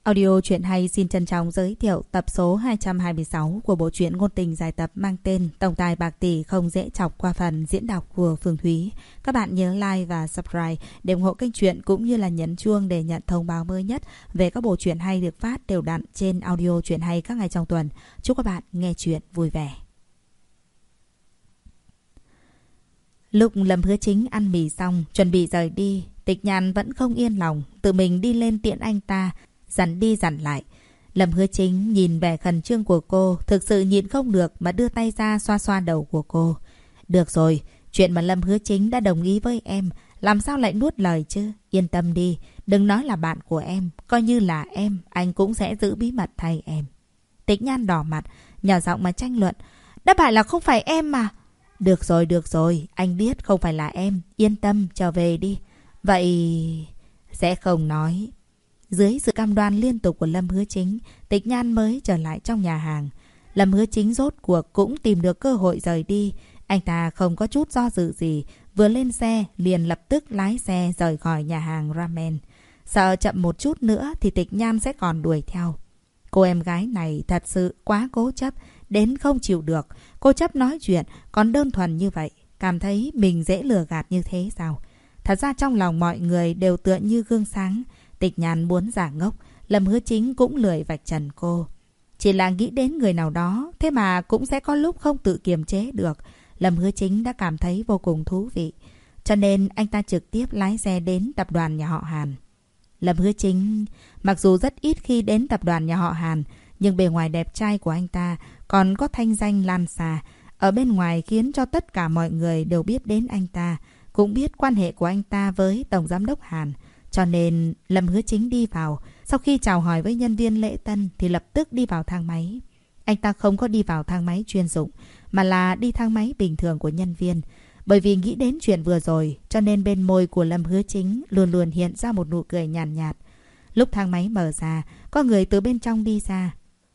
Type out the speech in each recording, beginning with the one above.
Audio truyện hay xin trân trọng giới thiệu tập số 226 của bộ truyện ngôn tình dài tập mang tên Tổng tài bạc tỷ không dễ chọc qua phần diễn đọc của Phương Thúy. Các bạn nhớ like và subscribe để ủng hộ kênh truyện cũng như là nhấn chuông để nhận thông báo mới nhất về các bộ truyện hay được phát đều đặn trên audio truyện hay các ngày trong tuần. Chúc các bạn nghe truyện vui vẻ. Lúc Lâm Hứa Chính ăn mì xong, chuẩn bị rời đi, Tịch Nhàn vẫn không yên lòng, tự mình đi lên tiễn anh ta, dặn đi dặn lại. Lâm Hứa Chính nhìn vẻ khẩn trương của cô, thực sự nhịn không được mà đưa tay ra xoa xoa đầu của cô. Được rồi, chuyện mà Lâm Hứa Chính đã đồng ý với em, làm sao lại nuốt lời chứ? Yên tâm đi, đừng nói là bạn của em, coi như là em, anh cũng sẽ giữ bí mật thay em. Tịch Nhan đỏ mặt, nhỏ giọng mà tranh luận. Đã bảo là không phải em mà. Được rồi, anh biết không phải là em, yên tâm, trở về đi. Vậy... sẽ không nói. Dưới sự cam đoan liên tục của Lâm Hứa Chính, Tịch Nhan mới trở lại trong nhà hàng. Lâm Hứa Chính rốt cuộc cũng tìm được cơ hội rời đi. Anh ta không có chút do dự gì, vừa lên xe liền lập tức lái xe rời khỏi nhà hàng ramen. Sợ chậm một chút nữa thì Tịch Nhan sẽ còn đuổi theo. Cô em gái này thật sự quá cố chấp, đến không chịu được. Cô chấp nói chuyện còn đơn thuần như vậy, cảm thấy mình dễ lừa gạt như thế sao? Thật ra trong lòng mọi người đều tựa như gương sáng. Tịch Nhàn muốn giả ngốc, Lâm Hứa Chính cũng lười vạch trần cô. Chỉ là nghĩ đến người nào đó, thế mà cũng sẽ có lúc không tự kiềm chế được. Lâm Hứa Chính đã cảm thấy vô cùng thú vị. Cho nên anh ta trực tiếp lái xe đến tập đoàn nhà họ Hàn. Lâm Hứa Chính mặc dù rất ít khi đến tập đoàn nhà họ Hàn, nhưng bề ngoài đẹp trai của anh ta còn có thanh danh lan xa. Ở bên ngoài khiến cho tất cả mọi người đều biết đến anh ta, cũng biết quan hệ của anh ta với Tổng Giám đốc Hàn. Cho nên Lâm Hứa Chính đi vào, sau khi chào hỏi với nhân viên lễ tân thì lập tức đi vào thang máy. Anh ta không có đi vào thang máy chuyên dụng, mà là đi thang máy bình thường của nhân viên. Bởi vì nghĩ đến chuyện vừa rồi, cho nên bên môi của Lâm Hứa Chính luôn luôn hiện ra một nụ cười nhàn nhạt. Lúc thang máy mở ra, có người từ bên trong đi ra.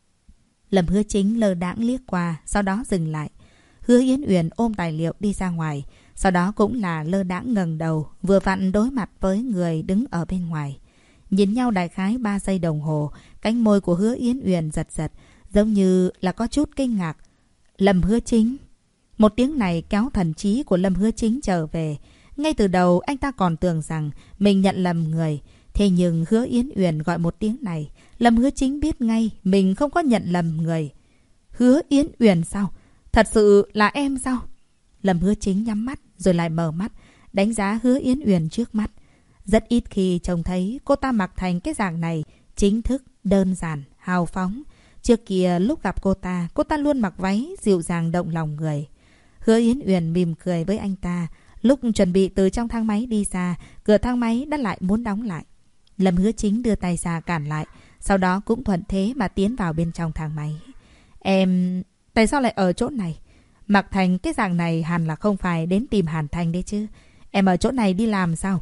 Lâm Hứa Chính lơ đãng liếc qua, sau đó dừng lại. Hứa Yến Uyển ôm tài liệu đi ra ngoài, sau đó cũng là lơ đãng ngẩng đầu, vừa vặn đối mặt với người đứng ở bên ngoài. Nhìn nhau đại khái 3 giây đồng hồ, cánh môi của Hứa Yến Uyển giật giật, giống như là có chút kinh ngạc. Lâm Hứa Chính. Một tiếng này kéo thần trí của Lâm Hứa Chính trở về. Ngay từ đầu anh ta còn tưởng rằng mình nhận lầm người. Thế nhưng Hứa Yến Uyển gọi một tiếng này, Lâm Hứa Chính biết ngay mình không có nhận lầm người. Hứa Yến Uyển sao? Thật sự là em sao? Lâm Hứa Chính nhắm mắt rồi lại mở mắt, đánh giá Hứa Yến Uyển trước mắt. Rất ít khi trông thấy cô ta mặc thành cái dạng này, chính thức, đơn giản, hào phóng. Trước kia lúc gặp cô ta luôn mặc váy dịu dàng động lòng người. Hứa Yến Uyển mỉm cười với anh ta. Lúc chuẩn bị từ trong thang máy đi ra, cửa thang máy đã lại muốn đóng lại. Lâm Hứa Chính đưa tay ra cản lại, sau đó cũng thuận thế mà tiến vào bên trong thang máy. Em... tại sao lại ở chỗ này? Mặc thành cái dạng này hẳn là không phải đến tìm Hàn Thành đấy chứ. Em ở chỗ này đi làm sao?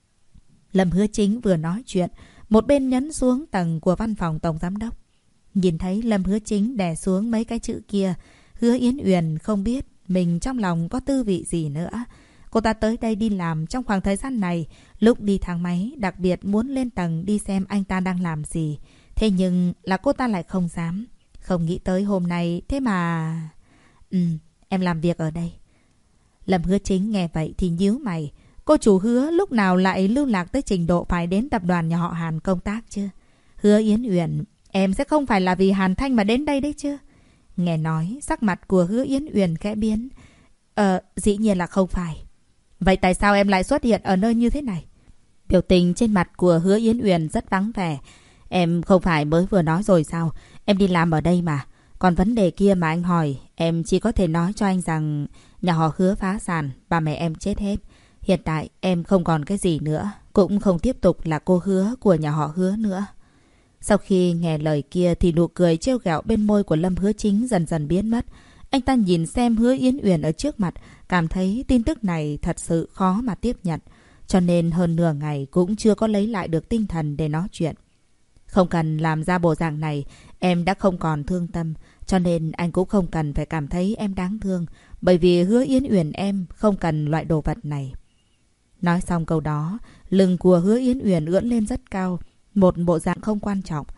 Lâm Hứa Chính vừa nói chuyện, một bên nhấn xuống tầng của văn phòng Tổng Giám đốc. Nhìn thấy Lâm Hứa Chính đè xuống mấy cái chữ kia, Hứa Yến Uyển không biết mình trong lòng có tư vị gì nữa. Cô ta tới đây đi làm trong khoảng thời gian này, lúc đi thang máy đặc biệt muốn lên tầng đi xem anh ta đang làm gì. Thế nhưng là cô ta lại không dám. Không nghĩ tới hôm nay, thế mà... em làm việc ở đây. Lâm Hứa Chính nghe vậy thì nhíu mày. Cô chủ Hứa lúc nào lại lưu lạc tới trình độ phải đến tập đoàn nhà họ Hàn công tác chứ? Hứa Yến Uyển, em sẽ không phải là vì Hàn Thanh mà đến đây đấy chứ? Nghe nói, sắc mặt của Hứa Yến Uyển khẽ biến. Dĩ nhiên là không phải. Vậy tại sao em lại xuất hiện ở nơi như thế này? Biểu tình trên mặt của Hứa Yến Uyển rất vắng vẻ. Em không phải mới vừa nói rồi sao? Em đi làm ở đây mà. Còn vấn đề kia mà anh hỏi, em chỉ có thể nói cho anh rằng nhà họ Hứa phá sản, ba mẹ em chết hết. Hiện tại em không còn cái gì nữa, cũng không tiếp tục là cô Hứa của nhà họ Hứa nữa. Sau khi nghe lời kia thì nụ cười trêu ghẹo bên môi của Lâm Hứa Chính dần dần biến mất. Anh ta nhìn xem Hứa Yến Uyển ở trước mặt, cảm thấy tin tức này thật sự khó mà tiếp nhận. Cho nên hơn nửa ngày cũng chưa có lấy lại được tinh thần để nói chuyện. Không cần làm ra bộ dạng này, em đã không còn thương tâm. Cho nên anh cũng không cần phải cảm thấy em đáng thương. Bởi vì Hứa Yến Uyển em không cần loại đồ vật này. Nói xong câu đó, lưng của Hứa Yến Uyển ưỡn lên rất cao. Một bộ dạng không quan trọng.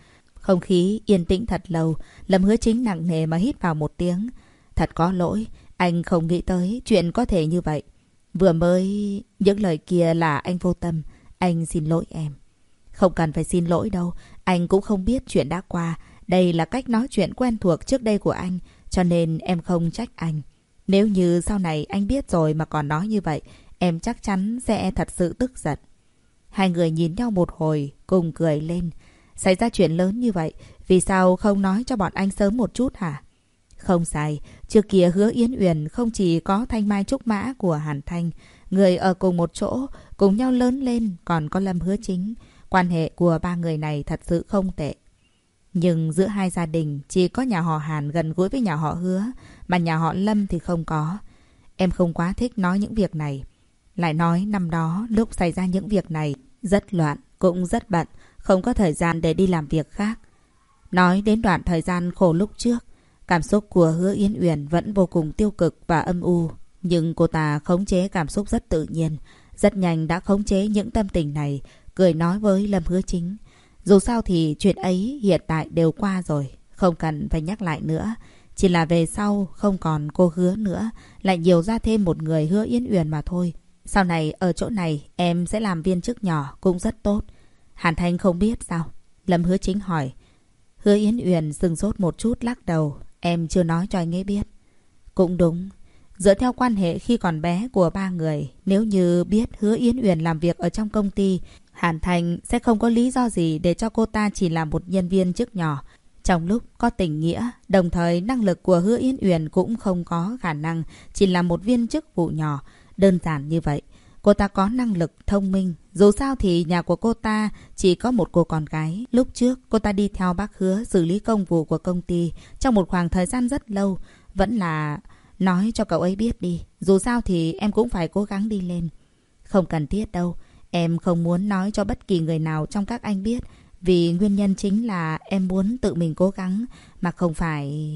Không khí yên tĩnh thật lâu, Lâm Hứa Chính nặng nề mà hít vào một tiếng. Thật có lỗi, anh không nghĩ tới chuyện có thể như vậy. Vừa mới... Những lời kia là anh vô tâm. Anh xin lỗi em. Không cần phải xin lỗi đâu. Anh cũng không biết chuyện đã qua. Đây là cách nói chuyện quen thuộc trước đây của anh. Cho nên em không trách anh. Nếu như sau này anh biết rồi mà còn nói như vậy, em chắc chắn sẽ thật sự tức giận. Hai người nhìn nhau một hồi, cùng cười lên. Xảy ra chuyện lớn như vậy, vì sao không nói cho bọn anh sớm một chút hả? Không sai, trước kia Hứa Yến Uyển không chỉ có thanh mai trúc mã của Hàn Thanh, người ở cùng một chỗ, cùng nhau lớn lên, còn có Lâm Hứa Chính. Quan hệ của ba người này thật sự không tệ. Nhưng giữa hai gia đình, chỉ có nhà họ Hàn gần gũi với nhà họ Hứa, mà nhà họ Lâm thì không có. Em không quá thích nói những việc này. Lại nói năm đó, lúc xảy ra những việc này, rất loạn, cũng rất bận, không có thời gian để đi làm việc khác. Nói đến đoạn thời gian khổ lúc trước, cảm xúc của Hứa Yến Uyển vẫn vô cùng tiêu cực và âm u. Nhưng cô ta khống chế cảm xúc rất tự nhiên, rất nhanh đã khống chế những tâm tình này, cười nói với Lâm Hứa Chính. Dù sao thì chuyện ấy hiện tại đều qua rồi, không cần phải nhắc lại nữa. Chỉ là về sau không còn cô Hứa nữa, lại nhiều ra thêm một người Hứa Yến Uyển mà thôi. Sau này ở chỗ này em sẽ làm viên chức nhỏ cũng rất tốt. Hàn Thanh không biết sao? Lâm Hứa Chính hỏi. Hứa Yến Uyển sừng sốt một chút lắc đầu. Em chưa nói cho anh ấy biết. Cũng đúng. Dựa theo quan hệ khi còn bé của ba người, nếu như biết Hứa Yến Uyển làm việc ở trong công ty, Hàn Thành sẽ không có lý do gì để cho cô ta chỉ là một nhân viên chức nhỏ. Trong lúc có tình nghĩa, đồng thời năng lực của Hứa Yến Uyển cũng không có khả năng chỉ là một viên chức vụ nhỏ. Đơn giản như vậy. Cô ta có năng lực thông minh. Dù sao thì nhà của cô ta chỉ có một cô con gái. Lúc trước cô ta đi theo bác Hứa xử lý công vụ của công ty trong một khoảng thời gian rất lâu. Vẫn là nói cho cậu ấy biết đi. Dù sao thì em cũng phải cố gắng đi lên. Không cần thiết đâu. Em không muốn nói cho bất kỳ người nào trong các anh biết. Vì nguyên nhân chính là em muốn tự mình cố gắng. Mà không phải...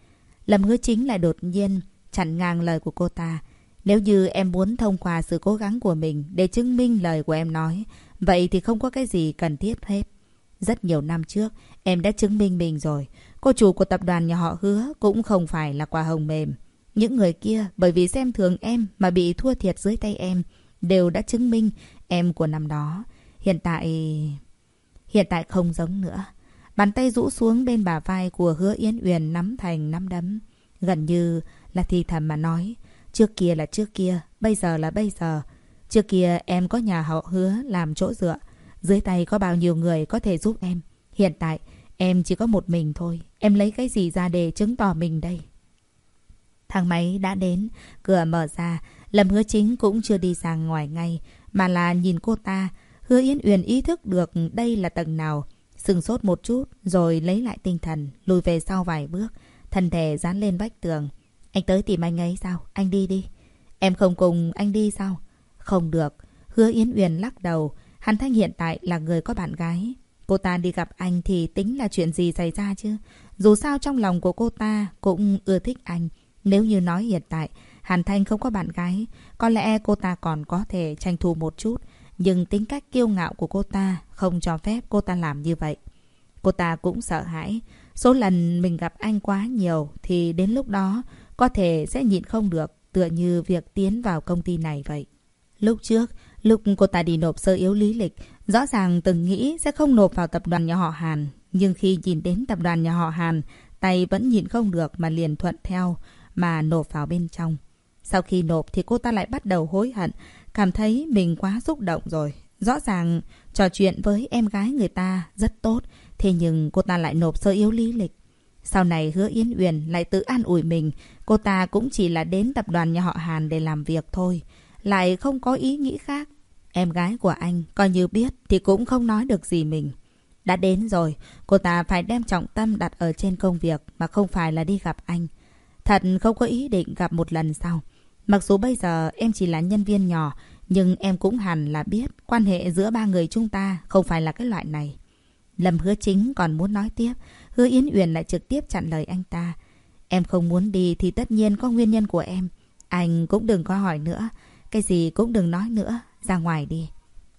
Lâm Hứa Chính lại đột nhiên chặn ngang lời của cô ta. Nếu như em muốn thông qua sự cố gắng của mình để chứng minh lời của em nói, vậy thì không có cái gì cần thiết hết. Rất nhiều năm trước, em đã chứng minh mình rồi. Cô chủ của tập đoàn nhà họ Hứa cũng không phải là quả hồng mềm. Những người kia bởi vì xem thường em mà bị thua thiệt dưới tay em, đều đã chứng minh em của năm đó. Hiện tại không giống nữa. Bàn tay rũ xuống bên bả vai của Hứa Yến Uyển nắm thành nắm đấm. Gần như là thì thầm mà nói. Trước kia là trước kia, bây giờ là bây giờ. Trước kia em có nhà họ Hứa làm chỗ dựa. Dưới tay có bao nhiêu người có thể giúp em. Hiện tại em chỉ có một mình thôi. Em lấy cái gì ra để chứng tỏ mình đây? Thang máy đã đến, cửa mở ra. Lâm Hứa Chính cũng chưa đi ra ngoài ngay, mà là nhìn cô ta. Hứa Yến Uyển ý thức được đây là tầng nào. Sừng sốt một chút rồi lấy lại tinh thần, lùi về sau vài bước. Thân thể dán lên vách tường. Anh tới tìm anh ấy sao? Anh đi đi. Em không cùng anh đi sao? Không được. Hứa Yến Uyển lắc đầu. Hàn Thanh hiện tại là người có bạn gái. Cô ta đi gặp anh thì tính là chuyện gì xảy ra chứ? Dù sao trong lòng của cô ta cũng ưa thích anh. Nếu như nói hiện tại Hàn Thanh không có bạn gái, có lẽ cô ta còn có thể tranh thủ một chút. Nhưng tính cách kiêu ngạo của cô ta không cho phép cô ta làm như vậy. Cô ta cũng sợ hãi. Số lần mình gặp anh quá nhiều thì đến lúc đó có thể sẽ nhịn không được, tựa như việc tiến vào công ty này vậy. Lúc trước, lúc cô ta đi nộp sơ yếu lý lịch, rõ ràng từng nghĩ sẽ không nộp vào tập đoàn nhà họ Hàn. Nhưng khi nhìn đến tập đoàn nhà họ Hàn, tay vẫn nhịn không được mà liền thuận theo mà nộp vào bên trong. Sau khi nộp thì cô ta lại bắt đầu hối hận, cảm thấy mình quá xúc động rồi. Rõ ràng trò chuyện với em gái người ta rất tốt, thế nhưng cô ta lại nộp sơ yếu lý lịch. Sau này Hứa Yến Uyển lại tự an ủi mình, cô ta cũng chỉ là đến tập đoàn nhà họ Hàn để làm việc thôi, lại không có ý nghĩ khác. Em gái của anh coi như biết thì cũng không nói được gì mình. Đã đến rồi, cô ta phải đem trọng tâm đặt ở trên công việc mà không phải là đi gặp anh. Thật không có ý định gặp một lần sau. Mặc dù bây giờ em chỉ là nhân viên nhỏ, nhưng em cũng hẳn là biết quan hệ giữa ba người chúng ta không phải là cái loại này. Lâm Hứa Chính còn muốn nói tiếp, Hứa Yến Uyển lại trực tiếp chặn lời anh ta. Em không muốn đi thì tất nhiên có nguyên nhân của em. Anh cũng đừng có hỏi nữa, cái gì cũng đừng nói nữa, ra ngoài đi.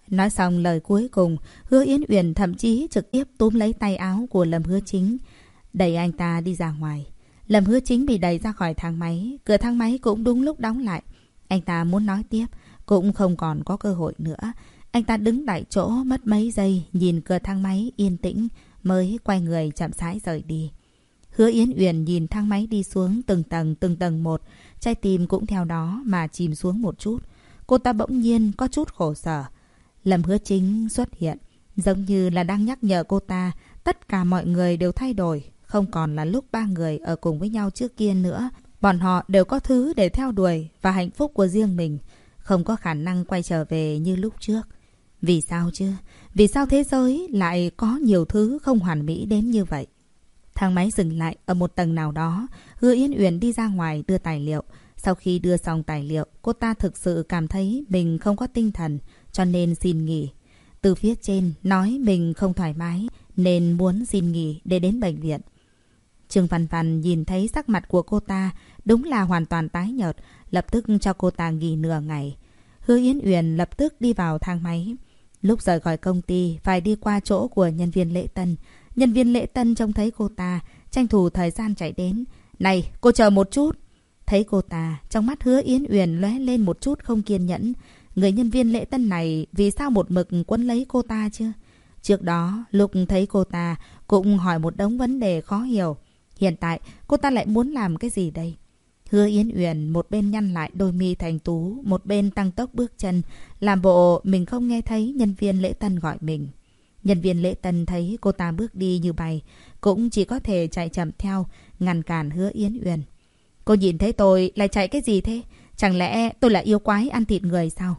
Nói xong lời cuối cùng, Hứa Yến Uyển thậm chí trực tiếp túm lấy tay áo của Lâm Hứa Chính, đẩy anh ta đi ra ngoài. Lâm Hứa Chính bị đẩy ra khỏi thang máy, cửa thang máy cũng đúng lúc đóng lại. Anh ta muốn nói tiếp, cũng không còn có cơ hội nữa. Anh ta đứng tại chỗ mất mấy giây, nhìn cửa thang máy yên tĩnh, mới quay người chậm rãi rời đi. Hứa Yến Uyển nhìn thang máy đi xuống từng tầng một, trái tim cũng theo đó mà chìm xuống một chút. Cô ta bỗng nhiên có chút khổ sở. Lâm Hứa Chính xuất hiện, giống như là đang nhắc nhở cô ta, tất cả mọi người đều thay đổi, không còn là lúc ba người ở cùng với nhau trước kia nữa. Bọn họ đều có thứ để theo đuổi và hạnh phúc của riêng mình, không có khả năng quay trở về như lúc trước. Vì sao chứ? Vì sao thế giới lại có nhiều thứ không hoàn mỹ đến như vậy? Thang máy dừng lại ở một tầng nào đó. Hứa Yến Uyển đi ra ngoài đưa tài liệu. Sau khi đưa xong tài liệu, cô ta thực sự cảm thấy mình không có tinh thần, cho nên xin nghỉ. Từ phía trên nói mình không thoải mái nên muốn xin nghỉ để đến bệnh viện. Trương Văn Văn nhìn thấy sắc mặt của cô ta đúng là hoàn toàn tái nhợt, lập tức cho cô ta nghỉ nửa ngày. Hứa Yến Uyển lập tức đi vào thang máy. Lúc rời khỏi công ty phải đi qua chỗ của nhân viên lễ tân. Nhân viên lễ tân trông thấy cô ta, tranh thủ thời gian chạy đến. Này, cô chờ một chút. Thấy cô ta, trong mắt Hứa Yến Uyển lóe lên một chút không kiên nhẫn. Người nhân viên lễ tân này vì sao một mực quấn lấy cô ta chứ? Trước đó, lúc thấy cô ta cũng hỏi một đống vấn đề khó hiểu. Hiện tại, cô ta lại muốn làm cái gì đây? Hứa Yến Uyển một bên nhăn lại đôi mi thành tú, một bên tăng tốc bước chân, làm bộ mình không nghe thấy nhân viên lễ tân gọi mình. Nhân viên lễ tân thấy cô ta bước đi như bay, cũng chỉ có thể chạy chậm theo, ngăn cản Hứa Yến Uyển. Cô nhìn thấy tôi lại chạy cái gì thế? Chẳng lẽ tôi là yêu quái ăn thịt người sao?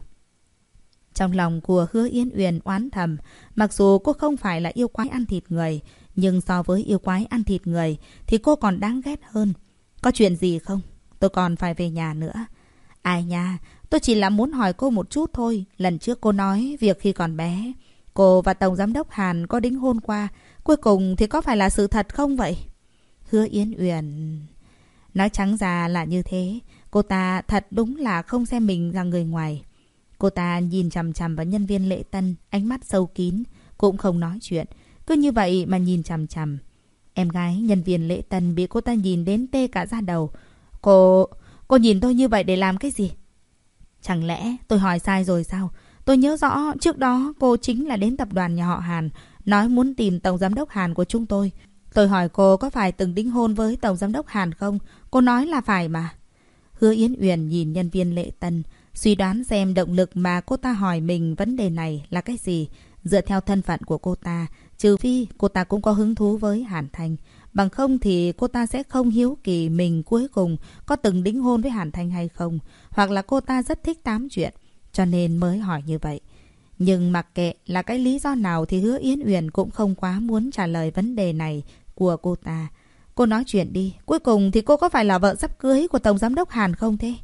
Trong lòng của Hứa Yến Uyển oán thầm, mặc dù cô không phải là yêu quái ăn thịt người, nhưng so với yêu quái ăn thịt người thì cô còn đáng ghét hơn. Có chuyện gì không? Tôi còn phải về nhà nữa. Ai nha, tôi chỉ là muốn hỏi cô một chút thôi. Lần trước cô nói việc khi còn bé, cô và Tổng Giám đốc Hàn có đính hôn qua. Cuối cùng thì có phải là sự thật không vậy? Hứa Yến Uyển nói trắng ra là như thế. Cô ta thật đúng là không xem mình là người ngoài. Cô ta nhìn chằm chằm vào nhân viên lễ tân, ánh mắt sâu kín, cũng không nói chuyện. Cứ như vậy mà nhìn chằm chằm. Em gái nhân viên lễ tân bị cô ta nhìn đến tê cả da đầu. Cô nhìn tôi như vậy để làm cái gì? Chẳng lẽ tôi hỏi sai rồi sao? Tôi nhớ rõ trước đó cô chính là đến tập đoàn nhà họ Hàn, nói muốn tìm Tổng Giám đốc Hàn của chúng tôi. Tôi hỏi cô có phải từng đính hôn với Tổng Giám đốc Hàn không? Cô nói là phải mà. Hứa Yến Uyển nhìn nhân viên lễ tân, suy đoán xem động lực mà cô ta hỏi mình vấn đề này là cái gì. Dựa theo thân phận của cô ta, trừ phi cô ta cũng có hứng thú với Hàn Thanh. Bằng không thì cô ta sẽ không hiếu kỳ mình cuối cùng có từng đính hôn với Hàn Thanh hay không. Hoặc là cô ta rất thích tám chuyện, cho nên mới hỏi như vậy. Nhưng mặc kệ là cái lý do nào thì Hứa Yến Uyển cũng không quá muốn trả lời vấn đề này của cô ta. Cô nói chuyện đi, cuối cùng thì cô có phải là vợ sắp cưới của Tổng Giám đốc Hàn không thế?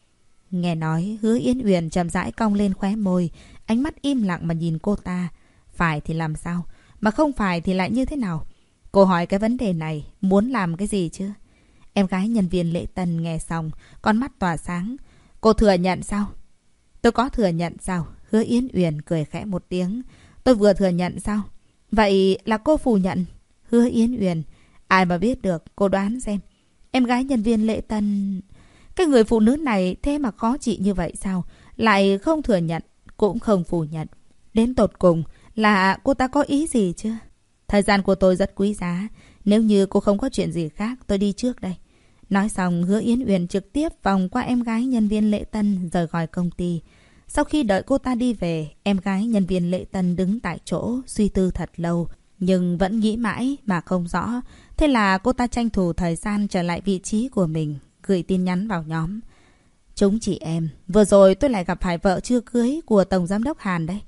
Nghe nói, Hứa Yến Uyển chậm rãi cong lên khóe môi, ánh mắt im lặng mà nhìn cô ta. Phải thì làm sao? Mà không phải thì lại như thế nào? Cô hỏi cái vấn đề này, muốn làm cái gì chứ? Em gái nhân viên lễ tân nghe xong, con mắt tỏa sáng. Cô thừa nhận sao? Tôi có thừa nhận sao? Hứa Yến Uyển cười khẽ một tiếng. Tôi vừa thừa nhận sao? Vậy là cô phủ nhận. Hứa Yến Uyển, ai mà biết được, cô đoán xem. Em gái nhân viên lễ tân... Cái người phụ nữ này thế mà khó trị như vậy sao? Lại không thừa nhận, cũng không phủ nhận. Đến tột cùng là cô ta có ý gì chứ? Thời gian của tôi rất quý giá. Nếu như cô không có chuyện gì khác, tôi đi trước đây. Nói xong, Hứa Yến Uyển trực tiếp vòng qua em gái nhân viên lễ tân rời khỏi công ty. Sau khi đợi cô ta đi về, em gái nhân viên lễ tân đứng tại chỗ suy tư thật lâu, nhưng vẫn nghĩ mãi mà không rõ. Thế là cô ta tranh thủ thời gian trở lại vị trí của mình, gửi tin nhắn vào nhóm. Chúng chị em, vừa rồi tôi lại gặp phải vợ chưa cưới của Tổng Giám đốc Hàn đấy.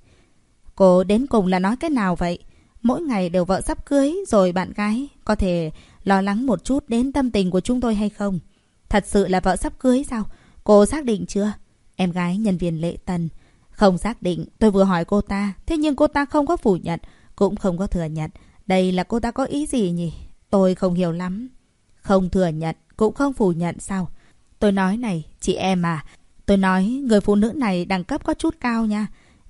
Cô đến cùng là nói cái nào vậy? Mỗi ngày đều vợ sắp cưới rồi bạn gái, có thể lo lắng một chút đến tâm tình của chúng tôi hay không? Thật sự là vợ sắp cưới sao? Cô xác định chưa? Em gái nhân viên lễ tân. Không xác định, tôi vừa hỏi cô ta, thế nhưng cô ta không có phủ nhận, cũng không có thừa nhận. Đây là cô ta có ý gì nhỉ? Tôi không hiểu lắm. Không thừa nhận, cũng không phủ nhận sao? Tôi nói này, chị em à, tôi nói người phụ nữ này đẳng cấp có chút cao nha.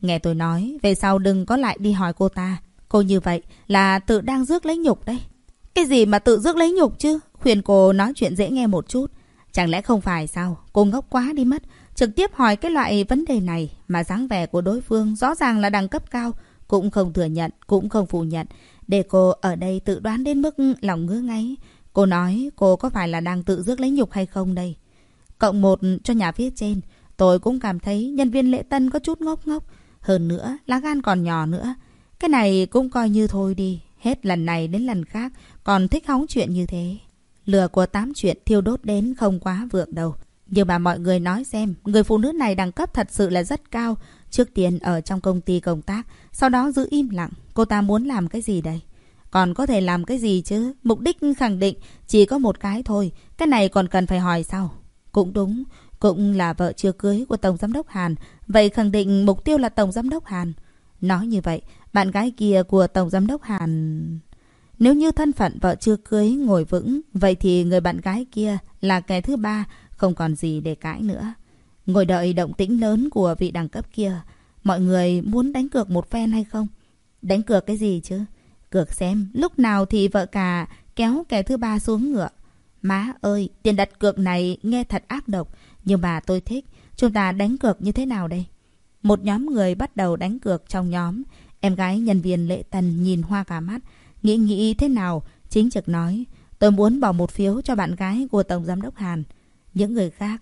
Nghe tôi nói, về sau đừng có lại đi hỏi cô ta. Cô như vậy là tự đang rước lấy nhục đấy. Cái gì mà tự rước lấy nhục chứ? Khuyên cô nói chuyện dễ nghe một chút. Chẳng lẽ không phải sao? Cô ngốc quá đi mất. Trực tiếp hỏi cái loại vấn đề này mà dáng vẻ của đối phương rõ ràng là đẳng cấp cao. Cũng không thừa nhận, cũng không phủ nhận. Để cô ở đây tự đoán đến mức lòng ngứa ngáy. Cô nói cô có phải là đang tự rước lấy nhục hay không đây? Cộng 1 cho nhà phía trên. Tôi cũng cảm thấy nhân viên lễ tân có chút ngốc ngốc. Hơn nữa, lá gan còn nhỏ nữa. Cái này cũng coi như thôi đi. Hết lần này đến lần khác, còn thích hóng chuyện như thế. Lửa của 8 chuyện thiêu đốt đến không quá vượng đâu. Nhưng mà mọi người nói xem, người phụ nữ này đẳng cấp thật sự là rất cao. Trước tiên ở trong công ty công tác, sau đó giữ im lặng. Cô ta muốn làm cái gì đây? Còn có thể làm cái gì chứ? Mục đích khẳng định chỉ có một cái thôi. Cái này còn cần phải hỏi sao? Cũng đúng, cũng là vợ chưa cưới của Tổng Giám đốc Hàn. Vậy khẳng định mục tiêu là Tổng Giám đốc Hàn. Nói như vậy, bạn gái kia của Tổng Giám đốc Hàn... Nếu như thân phận vợ chưa cưới ngồi vững, vậy thì người bạn gái kia là kẻ thứ ba, không còn gì để cãi nữa. Ngồi đợi động tĩnh lớn của vị đẳng cấp kia. Mọi người muốn đánh cược một phen hay không? Đánh cược cái gì chứ? Cược xem lúc nào thì vợ cả kéo kẻ thứ ba xuống ngựa. Má ơi, tiền đặt cược này nghe thật ác độc. Nhưng mà tôi thích. Chúng ta đánh cược như thế nào đây? Một nhóm người bắt đầu đánh cược trong nhóm. Em gái nhân viên lễ tân nhìn hoa cả mắt. Nghĩ thế nào? Chính trực nói. Tôi muốn bỏ một phiếu cho bạn gái của Tổng Giám đốc Hàn. Những người khác...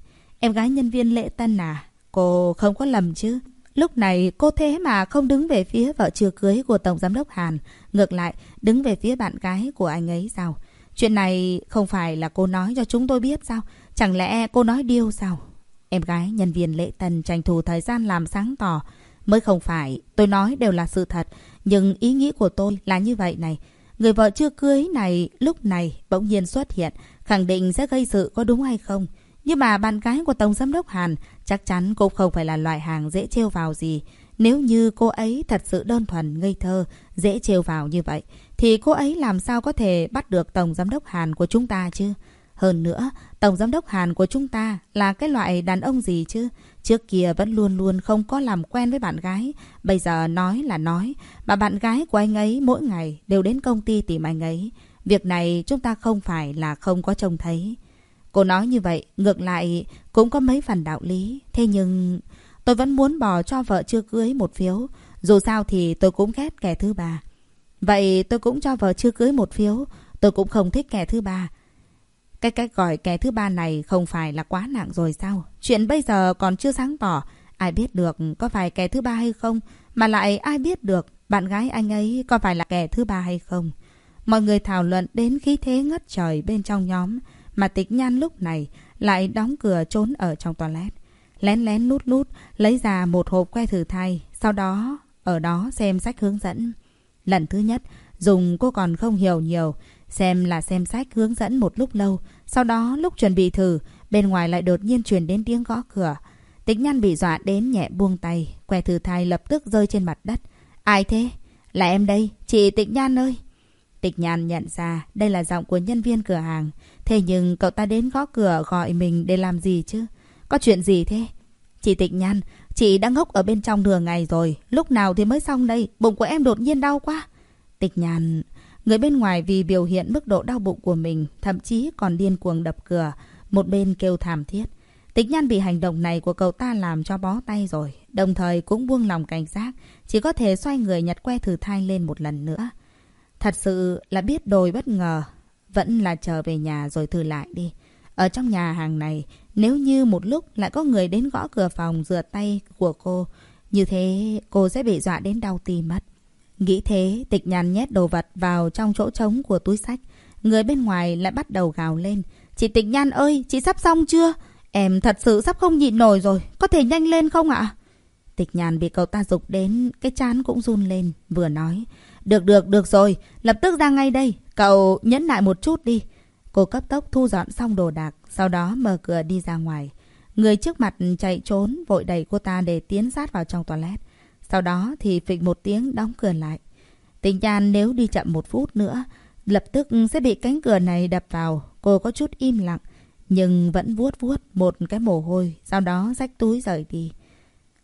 Em gái nhân viên lễ tân à? Cô không có lầm chứ? Lúc này cô thế mà không đứng về phía vợ chưa cưới của Tổng Giám đốc Hàn. Ngược lại, đứng về phía bạn gái của anh ấy sao? Chuyện này không phải là cô nói cho chúng tôi biết sao? Chẳng lẽ cô nói điêu sao? Em gái nhân viên lễ tân tranh thủ thời gian làm sáng tỏ. Mới không phải, tôi nói đều là sự thật. Nhưng ý nghĩ của tôi là như vậy này. Người vợ chưa cưới này lúc này bỗng nhiên xuất hiện. Khẳng định sẽ gây sự có đúng hay không? Nhưng mà bạn gái của Tổng Giám đốc Hàn chắc chắn cũng không phải là loại hàng dễ trêu vào gì. Nếu như cô ấy thật sự đơn thuần, ngây thơ, dễ trêu vào như vậy, thì cô ấy làm sao có thể bắt được Tổng Giám đốc Hàn của chúng ta chứ? Hơn nữa, Tổng Giám đốc Hàn của chúng ta là cái loại đàn ông gì chứ? Trước kia vẫn luôn luôn không có làm quen với bạn gái. Bây giờ nói là nói, mà bạn gái của anh ấy mỗi ngày đều đến công ty tìm anh ấy. Việc này chúng ta không phải là không có trông thấy. Cô nói như vậy, ngược lại cũng có mấy phần đạo lý. Thế nhưng tôi vẫn muốn bỏ cho vợ chưa cưới một phiếu. Dù sao thì tôi cũng ghét kẻ thứ ba. Vậy tôi cũng cho vợ chưa cưới một phiếu. Tôi cũng không thích kẻ thứ ba. Cái cách gọi kẻ thứ ba này không phải là quá nặng rồi sao? Chuyện bây giờ còn chưa sáng tỏ. Ai biết được có phải kẻ thứ ba hay không? Mà lại ai biết được bạn gái anh ấy có phải là kẻ thứ ba hay không? Mọi người thảo luận đến khí thế ngất trời bên trong nhóm. Mà Tịch Nhan lúc này lại đóng cửa trốn ở trong toilet. Lén lén lút lút lấy ra một hộp que thử thai. Sau đó ở đó xem sách hướng dẫn. Lần thứ nhất dùng cô còn không hiểu nhiều. Xem sách hướng dẫn một lúc lâu. Sau đó lúc chuẩn bị thử, bên ngoài lại đột nhiên truyền đến tiếng gõ cửa. Tịch Nhan bị dọa đến nhẹ buông tay. Que thử thai lập tức rơi trên mặt đất. Ai thế? Là em đây, chị Tịch Nhan ơi. Tịch Nhan nhận ra đây là giọng của nhân viên cửa hàng. Thế nhưng cậu ta đến gõ cửa gọi mình để làm gì chứ? Có chuyện gì thế? Chị Tịch Nhan, chị đã ngốc ở bên trong nửa ngày rồi. Lúc nào thì mới xong đây? Bụng của em đột nhiên đau quá. Tịch Nhan... Người bên ngoài vì biểu hiện mức độ đau bụng của mình, thậm chí còn điên cuồng đập cửa, một bên kêu thảm thiết. Tịch Nhan bị hành động này của cậu ta làm cho bó tay rồi, đồng thời cũng buông lòng cảnh giác, chỉ có thể xoay người nhặt que thử thai lên một lần nữa. Thật sự là biết đồi bất ngờ, vẫn là trở về nhà rồi thử lại đi. Ở trong nhà hàng này, nếu như một lúc lại có người đến gõ cửa phòng rửa tay của cô, như thế cô sẽ bị dọa đến đau tim mất. Nghĩ thế, Tịch Nhan nhét đồ vật vào trong chỗ trống của túi xách. Người bên ngoài lại bắt đầu gào lên. Chị Tịch Nhan ơi, chị sắp xong chưa? Em thật sự sắp không nhịn nổi rồi, có thể nhanh lên không ạ? Tịch Nhan bị cậu ta giục đến, cái trán cũng run lên, vừa nói. Được rồi, lập tức ra ngay đây, cậu nhẫn nại một chút đi. Cô cấp tốc thu dọn xong đồ đạc, sau đó mở cửa đi ra ngoài. Người trước mặt chạy trốn, vội đẩy cô ta để tiến sát vào trong toilet. Sau đó thì phịch một tiếng đóng cửa lại. Tịch Nhan nếu đi chậm một phút nữa, lập tức sẽ bị cánh cửa này đập vào. Cô có chút im lặng, nhưng vẫn vuốt một cái mồ hôi, sau đó xách túi rời đi.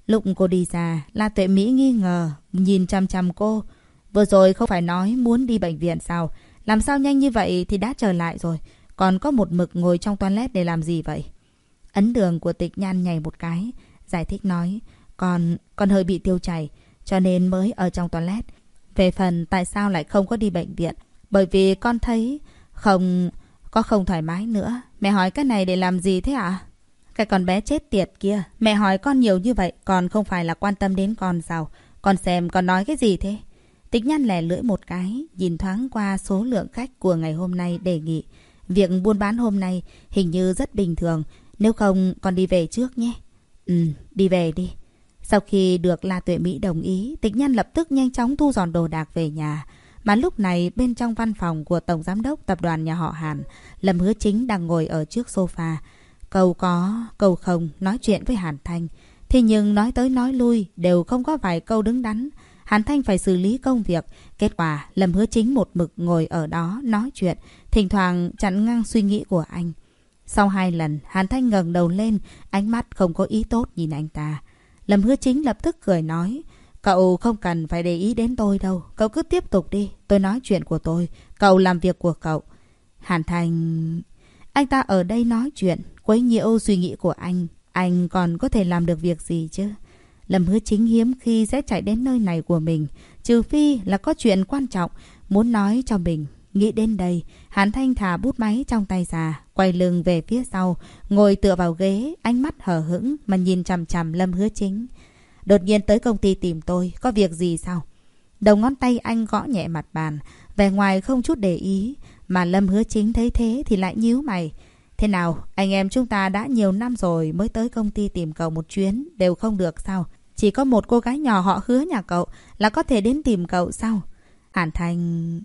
Lúc cô đi ra, La Tuệ Mỹ nghi ngờ, nhìn chăm chăm cô. Vừa rồi không phải nói muốn đi bệnh viện sao? Làm sao nhanh như vậy thì đã trở lại rồi. Còn có một mực ngồi trong toilet để làm gì vậy? Ấn đường của Tịch Nhan nhảy một cái, giải thích nói. Con hơi bị tiêu chảy, cho nên mới ở trong toilet. Về phần tại sao lại không có đi bệnh viện? Bởi vì con thấy không thoải mái nữa. Mẹ hỏi cái này để làm gì thế ạ? Cái con bé chết tiệt kia. Mẹ hỏi con nhiều như vậy, còn không phải là quan tâm đến con sao? Con xem con nói cái gì thế? Tịch Nhan lẻ lưỡi một cái, nhìn thoáng qua số lượng khách của ngày hôm nay đề nghị. Việc buôn bán hôm nay hình như rất bình thường. Nếu không con đi về trước nhé. Đi về đi. Sau khi được La Tuệ Mỹ đồng ý, Tịch Nhan lập tức nhanh chóng thu dọn đồ đạc về nhà. Mà lúc này bên trong văn phòng của Tổng Giám đốc Tập đoàn nhà họ Hàn, Lâm Hứa Chính đang ngồi ở trước sofa. Câu có, câu không nói chuyện với Hàn Thanh. Thế nhưng nói tới nói lui đều không có vài câu đứng đắn. Hàn Thanh phải xử lý công việc. Kết quả Lâm Hứa Chính một mực ngồi ở đó nói chuyện, thỉnh thoảng chặn ngang suy nghĩ của anh. Sau 2 lần, Hàn Thanh ngẩng đầu lên, ánh mắt không có ý tốt nhìn anh ta. Lâm Hứa Chính lập tức cười nói, cậu không cần phải để ý đến tôi đâu. Cậu cứ tiếp tục đi, tôi nói chuyện của tôi, cậu làm việc của cậu. Hàn Thanh... Anh ta ở đây nói chuyện, quấy nhiễu suy nghĩ của anh còn có thể làm được việc gì chứ? Lâm Hứa Chính hiếm khi sẽ chạy đến nơi này của mình, trừ phi là có chuyện quan trọng muốn nói cho mình. Nghĩ đến đây, Hàn Thanh thả bút máy trong tay ra, quay lưng về phía sau, ngồi tựa vào ghế, ánh mắt hờ hững mà nhìn chằm chằm Lâm Hứa Chính. Đột nhiên tới công ty tìm tôi, có việc gì sao? Đầu ngón tay anh gõ nhẹ mặt bàn, vẻ ngoài không chút để ý, mà Lâm Hứa Chính thấy thế thì lại nhíu mày. Thế nào, anh em chúng ta đã nhiều năm rồi mới tới công ty tìm cậu một chuyến, đều không được sao? Chỉ có một cô gái nhỏ họ Hứa nhà cậu là có thể đến tìm cậu sao? Hàn Thanh...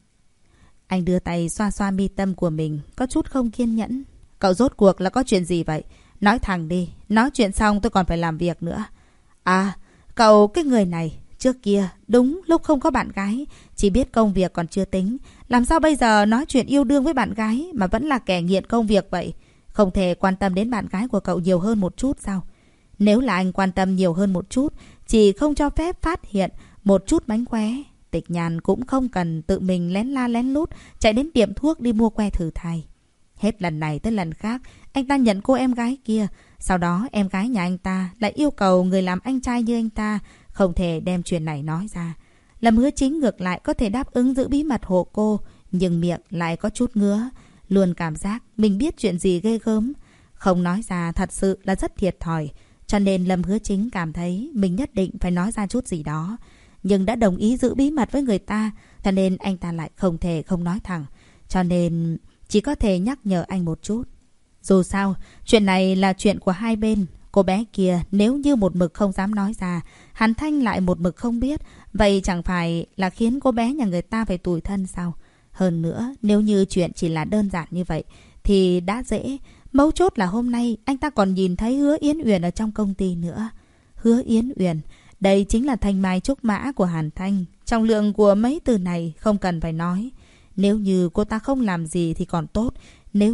Anh đưa tay xoa xoa mi tâm của mình, có chút không kiên nhẫn. Cậu rốt cuộc là có chuyện gì vậy? Nói thẳng đi, nói chuyện xong tôi còn phải làm việc nữa. À, cậu cái người này, trước kia đúng lúc không có bạn gái, chỉ biết công việc còn chưa tính. Làm sao bây giờ nói chuyện yêu đương với bạn gái mà vẫn là kẻ nghiện công việc vậy? Không thể quan tâm đến bạn gái của cậu nhiều hơn một chút sao? Nếu là anh quan tâm nhiều hơn một chút, chỉ không cho phép phát hiện một chút mánh khóe, Tịch Nhan cũng không cần tự mình lén la lén lút chạy đến tiệm thuốc đi mua que thử thai. Hết lần này tới lần khác, anh ta nhận cô em gái kia. Sau đó em gái nhà anh ta lại yêu cầu người làm anh trai như anh ta không thể đem chuyện này nói ra. Lâm Hứa Chính ngược lại có thể đáp ứng giữ bí mật hộ cô, nhưng miệng lại có chút ngứa, luôn cảm giác mình biết chuyện gì ghê gớm. Không nói ra thật sự là rất thiệt thòi, cho nên Lâm Hứa Chính cảm thấy mình nhất định phải nói ra chút gì đó. Nhưng đã đồng ý giữ bí mật với người ta, cho nên anh ta lại không thể không nói thẳng. Cho nên chỉ có thể nhắc nhở anh một chút. Dù sao, chuyện này là chuyện của hai bên. Cô bé kia nếu như một mực không dám nói ra, Hàn Thanh lại một mực không biết, vậy chẳng phải là khiến cô bé nhà người ta phải tủi thân sao? Hơn nữa, nếu như chuyện chỉ là đơn giản như vậy thì đã dễ. Mấu chốt là hôm nay anh ta còn nhìn thấy Hứa Yến Uyển ở trong công ty nữa. Hứa Yến Uyển, đây chính là thanh mai trúc mã của Hàn Thanh. Trọng lượng của mấy từ này không cần phải nói. Nếu như cô ta không làm gì thì còn tốt. Nếu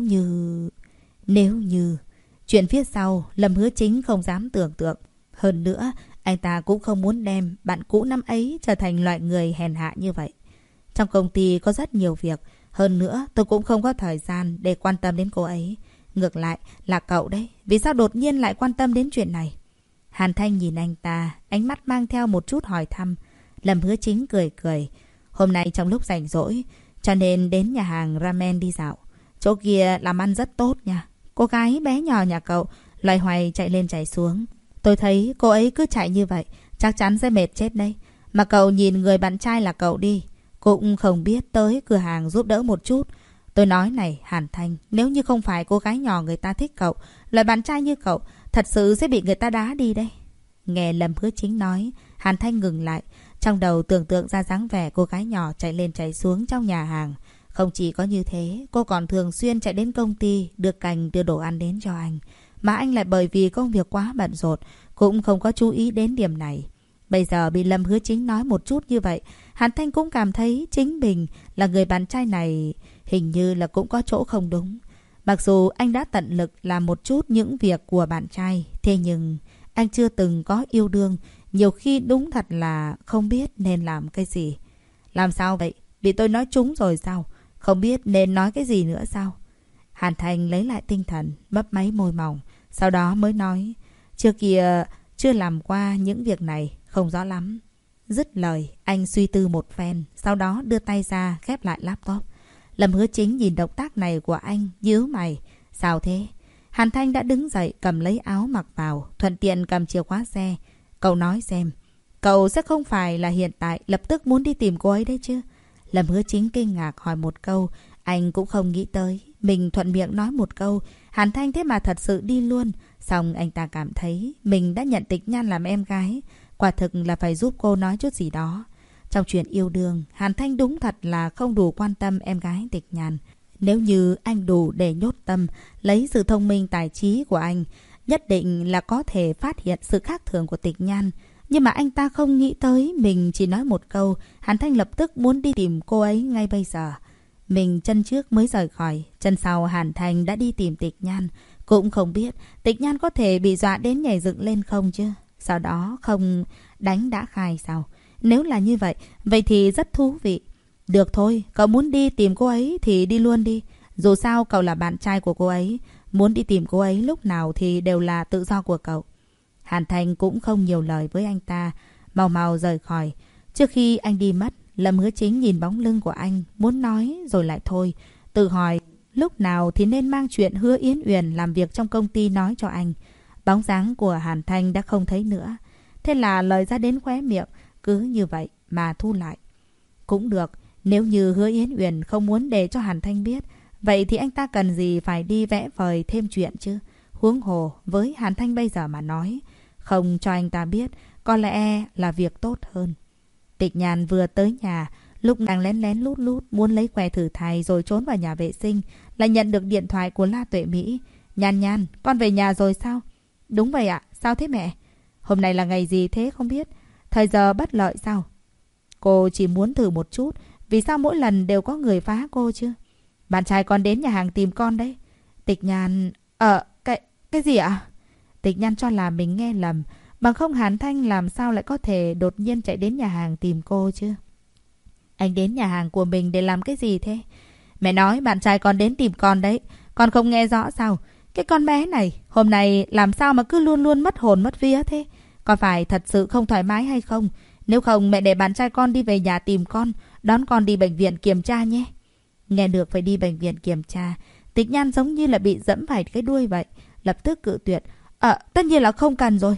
như... Chuyện phía sau, Lâm Hứa Chính không dám tưởng tượng. Hơn nữa, anh ta cũng không muốn đem bạn cũ năm ấy trở thành loại người hèn hạ như vậy. Trong công ty có rất nhiều việc. Hơn nữa, tôi cũng không có thời gian để quan tâm đến cô ấy. Ngược lại là cậu đấy. Vì sao đột nhiên lại quan tâm đến chuyện này? Hàn Thanh nhìn anh ta, ánh mắt mang theo một chút hỏi thăm. Lâm Hứa Chính cười cười. Hôm nay trong lúc rảnh rỗi, cho nên đến nhà hàng ramen đi dạo. Chỗ kia làm ăn rất tốt nha. Cô gái bé nhỏ nhà cậu loay hoay chạy lên chạy xuống. Tôi thấy cô ấy cứ chạy như vậy chắc chắn sẽ mệt chết đấy. Mà cậu nhìn người bạn trai là cậu đi, cũng không biết tới cửa hàng giúp đỡ một chút. Tôi nói này Hàn Thanh, nếu như không phải cô gái nhỏ người ta thích cậu, loại bạn trai như cậu thật sự sẽ bị người ta đá đi đấy. Nghe Lâm Hứa Chính nói, Hàn Thanh ngừng lại, trong đầu tưởng tượng ra dáng vẻ cô gái nhỏ chạy lên chạy xuống trong nhà hàng. Không chỉ có như thế, cô còn thường xuyên chạy đến công ty đưa cành đưa đồ ăn đến cho anh. Mà anh lại bởi vì công việc quá bận rộn cũng không có chú ý đến điểm này. Bây giờ bị Lâm Hứa Chính nói một chút như vậy, Hàn Thanh cũng cảm thấy chính mình là người bạn trai này hình như là cũng có chỗ không đúng. Mặc dù anh đã tận lực làm một chút những việc của bạn trai, thế nhưng anh chưa từng có yêu đương. Nhiều khi đúng thật là không biết nên làm cái gì. Làm sao vậy? Bị tôi nói trúng rồi sao? Không biết nên nói cái gì nữa sao? Hàn Thành lấy lại tinh thần, mấp máy môi mỏng. Sau đó mới nói, trước kia chưa làm qua những việc này, không rõ lắm. Dứt lời, anh suy tư một phen, sau đó đưa tay ra khép lại laptop. Lâm Hứa Chính nhìn động tác này của anh, nhíu mày. Sao thế? Hàn Thanh đã đứng dậy cầm lấy áo mặc vào, thuận tiện cầm chìa khóa xe. Cậu nói xem, cậu sẽ không phải là hiện tại lập tức muốn đi tìm cô ấy đấy chứ? Lâm Hứa Chính kinh ngạc hỏi một câu, anh cũng không nghĩ tới. Mình thuận miệng nói một câu, Hàn Thanh thế mà thật sự đi luôn. Xong anh ta cảm thấy mình đã nhận Tịch Nhan làm em gái. Quả thực là phải giúp cô nói chút gì đó. Trong chuyện yêu đương, Hàn Thanh đúng thật là không đủ quan tâm em gái Tịch Nhan. Nếu như anh đủ để nhốt tâm, lấy sự thông minh tài trí của anh, nhất định là có thể phát hiện sự khác thường của Tịch Nhan. Nhưng mà anh ta không nghĩ tới mình chỉ nói một câu, Hàn Thanh lập tức muốn đi tìm cô ấy ngay bây giờ. Mình chân trước mới rời khỏi, chân sau Hàn Thanh đã đi tìm Tịch Nhan. Cũng không biết Tịch Nhan có thể bị dọa đến nhảy dựng lên không chứ. Sau đó không đánh đã khai sao? Nếu là như vậy, vậy thì rất thú vị. Được thôi, cậu muốn đi tìm cô ấy thì đi luôn đi. Dù sao cậu là bạn trai của cô ấy. Muốn đi tìm cô ấy lúc nào thì đều là tự do của cậu. Hàn Thành cũng không nhiều lời với anh ta. Mau mau rời khỏi. Trước khi anh đi mất, Lâm Hứa Chính nhìn bóng lưng của anh. Muốn nói rồi lại thôi. Tự hỏi lúc nào thì nên mang chuyện Hứa Yến Uyển làm việc trong công ty nói cho anh. Bóng dáng của Hàn Thanh đã không thấy nữa. Thế là lời ra đến khóe miệng. Cứ như vậy mà thu lại. Cũng được. Nếu như Hứa Yến Uyển không muốn để cho Hàn Thanh biết, vậy thì anh ta cần gì phải đi vẽ vời thêm chuyện chứ? Huống hồ với Hàn Thanh bây giờ mà nói, không cho anh ta biết, có lẽ là việc tốt hơn. Tịch Nhàn vừa tới nhà, lúc đang lén lén lút lút muốn lấy que thử thai rồi trốn vào nhà vệ sinh, lại nhận được điện thoại của La Tuệ Mỹ. Nhan Nhan, con về nhà rồi sao? Đúng vậy ạ, sao thế mẹ? Hôm nay là ngày gì thế không biết? Thời giờ bất lợi sao? Cô chỉ muốn thử một chút. Vì sao mỗi lần đều có người phá cô chứ? Bạn trai con đến nhà hàng tìm con đấy. Tịch Nhan... Cái gì ạ? Tịch Nhan cho là mình nghe lầm. Bằng không Hàn Thanh làm sao lại có thể đột nhiên chạy đến nhà hàng tìm cô chứ? Anh đến nhà hàng của mình để làm cái gì thế? Mẹ nói bạn trai con đến tìm con đấy. Con không nghe rõ sao? Cái con bé này hôm nay làm sao mà cứ luôn luôn mất hồn mất vía thế? Có phải thật sự không thoải mái hay không? Nếu không mẹ để bạn trai con đi về nhà tìm con, đón con đi bệnh viện kiểm tra nhé. Nghe được phải đi bệnh viện kiểm tra, Tịch Nhan giống như là bị dẫm phải cái đuôi vậy. Lập tức cự tuyệt. Tất nhiên là không cần rồi.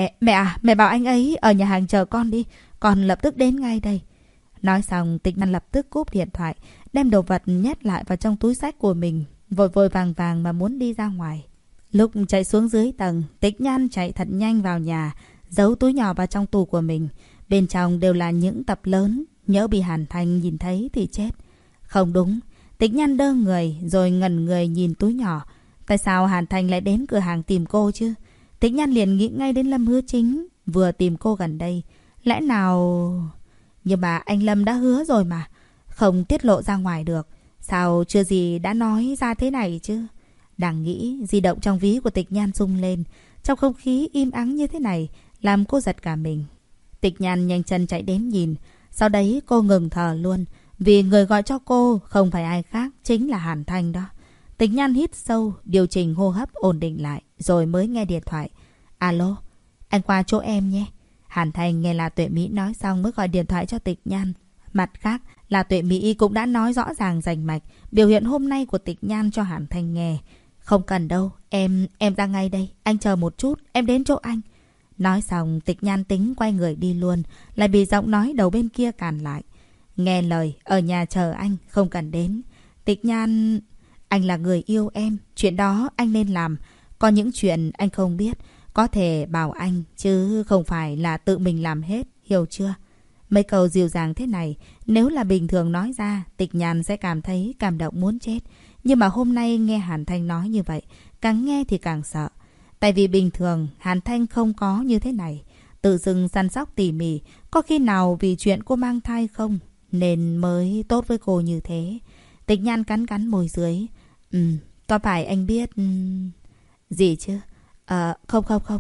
Mẹ bảo anh ấy ở nhà hàng chờ con đi. Con lập tức đến ngay đây. Nói xong Tịch Nhan lập tức cúp điện thoại, đem đồ vật nhét lại vào trong túi xách của mình. Vội vội vàng vàng mà muốn đi ra ngoài. Lúc chạy xuống dưới tầng, Tịch Nhan chạy thật nhanh vào nhà, giấu túi nhỏ vào trong tủ của mình. Bên trong đều là những tập lớn, nhỡ bị Hàn Thanh nhìn thấy thì chết. Không đúng, Tịch Nhan đơ người rồi ngẩn người nhìn túi nhỏ. Tại sao Hàn Thanh lại đến cửa hàng tìm cô chứ? Tịch Nhan liền nghĩ ngay đến Lâm Hứa Chính vừa tìm cô gần đây. Lẽ nào... Nhưng mà anh Lâm đã hứa rồi mà, không tiết lộ ra ngoài được. Sao chưa gì đã nói ra thế này chứ? Đang nghĩ, di động trong ví của Tịch Nhan rung lên. Trong không khí im ắng như thế này, làm cô giật cả mình. Tịch Nhan nhanh chân chạy đến nhìn. Sau đấy cô ngừng thở luôn. Vì người gọi cho cô không phải ai khác, chính là Hàn Thanh đó. Tịch Nhan hít sâu, điều chỉnh hô hấp ổn định lại, rồi mới nghe điện thoại. Alo, anh qua chỗ em nhé. Hàn Thanh nghe là Tuệ Mỹ nói xong mới gọi điện thoại cho Tịch Nhan. Mặt khác là Tuệ Mỹ cũng đã nói rõ ràng rành mạch biểu hiện hôm nay của Tịch Nhan cho Hàn Thanh nghe. Không cần đâu, em ra ngay đây. Anh chờ một chút, em đến chỗ anh. Nói xong Tịch Nhan tính quay người đi luôn, lại bị giọng nói đầu bên kia cản lại. Nghe lời, ở nhà chờ anh, không cần đến. Tịch Nhan... Anh là người yêu em, chuyện đó anh nên làm. Có những chuyện anh không biết, có thể bảo anh, chứ không phải là tự mình làm hết, hiểu chưa? Mấy câu dịu dàng thế này, nếu là bình thường nói ra, Tịch Nhan sẽ cảm thấy cảm động muốn chết. Nhưng mà hôm nay nghe Hàn Thanh nói như vậy, càng nghe thì càng sợ. Tại vì bình thường Hàn Thanh không có như thế này. Tự dưng săn sóc tỉ mỉ, có khi nào vì chuyện cô mang thai không? Nên mới tốt với cô như thế. Tịch Nhan cắn cắn môi dưới. Có phải anh biết... Gì chứ? Không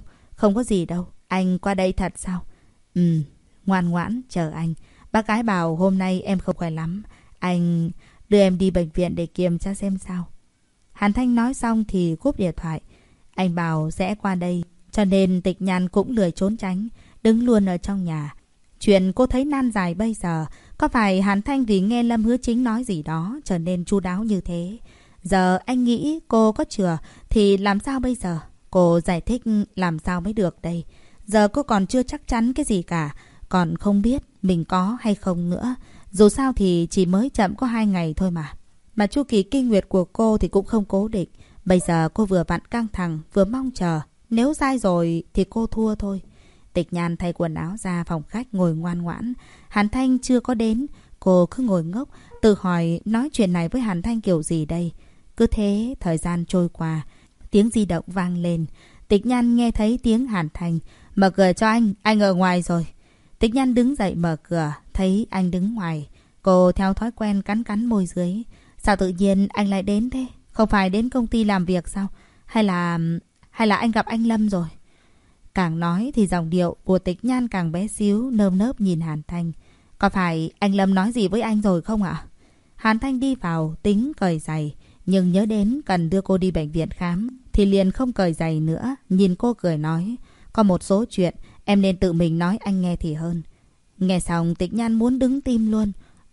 không có gì đâu. Anh qua đây thật sao? Ừ, ngoan ngoãn, chờ anh. Bác gái bảo hôm nay em không khỏe lắm. Anh đưa em đi bệnh viện để kiểm tra xem sao. Hàn Thanh nói xong thì cúp điện thoại. Anh bảo sẽ qua đây, cho nên Tịch Nhan cũng lười trốn tránh, đứng luôn ở trong nhà. Chuyện cô thấy nan giải bây giờ, có phải Hàn Thanh vì nghe Lâm Hứa Chính nói gì đó trở nên chu đáo như thế? Giờ anh nghĩ cô có chừa thì làm sao bây giờ? Cô giải thích làm sao mới được đây? Giờ cô còn chưa chắc chắn cái gì cả, còn không biết mình có hay không nữa. Dù sao thì chỉ mới chậm có 2 ngày thôi mà. Mà chu kỳ kinh nguyệt của cô thì cũng không cố định. Bây giờ cô vừa vặn căng thẳng, vừa mong chờ. Nếu sai rồi thì cô thua thôi. Tịch Nhan thay quần áo ra phòng khách ngồi ngoan ngoãn. Hàn Thanh chưa có đến. Cô cứ ngồi ngốc, tự hỏi nói chuyện này với Hàn Thanh kiểu gì đây. Cứ thế thời gian trôi qua. Tiếng di động vang lên. Tịch Nhan nghe thấy tiếng Hàn Thanh. Mở cửa cho anh ở ngoài rồi. Tịch Nhan đứng dậy mở cửa, thấy anh đứng ngoài. Cô theo thói quen cắn cắn môi dưới. Sao tự nhiên anh lại đến thế? Không phải đến công ty làm việc sao? Hay là anh gặp anh Lâm rồi? Càng nói thì giọng điệu của Tịch Nhan càng bé xíu, nơm nớp nhìn Hàn Thanh. Có phải anh Lâm nói gì với anh rồi không ạ? Hàn Thanh đi vào tính cởi giày, nhưng nhớ đến cần đưa cô đi bệnh viện khám thì liền không cởi giày nữa. Nhìn cô cười nói, có một số chuyện em nên tự mình nói anh nghe thì hơn. Nghe xong Tịch Nhan muốn đứng tim luôn.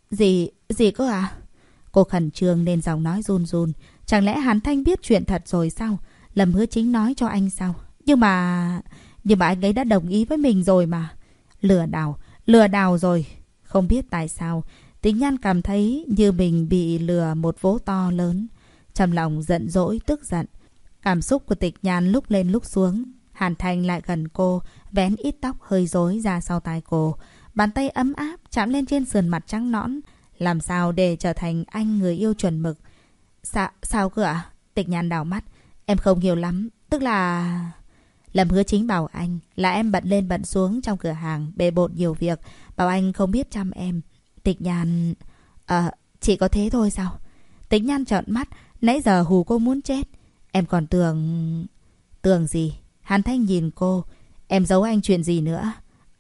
Gì cơ à? Cô khẩn trương nên giọng nói run run. Chẳng lẽ Hàn Thanh biết chuyện thật rồi sao? Lâm Hứa Chính nói cho anh sao? Nhưng mà anh ấy đã đồng ý với mình rồi mà. Lừa đảo rồi. Không biết tại sao Tịch Nhan cảm thấy như mình bị lừa một vố to lớn. Trong lòng giận dỗi tức giận. Cảm xúc của Tịch Nhan lúc lên lúc xuống. Hàn Thanh lại gần cô, vén ít tóc hơi rối ra sau tai cô. Bàn tay ấm áp chạm lên trên sườn mặt trắng nõn. Làm sao để trở thành anh người yêu chuẩn mực? Sao cơ ạ? Tịch Nhan đảo mắt. Em không hiểu lắm. Tức là... Lâm Hứa Chính bảo anh là em bận lên bận xuống trong cửa hàng, bề bộn nhiều việc, bảo anh không biết chăm em. Tịch Nhan... chỉ có thế thôi sao? Tịch Nhan trợn mắt, nãy giờ hù cô muốn chết. Em còn tưởng... Tưởng gì? Hàn Thanh nhìn cô. Em giấu anh chuyện gì nữa?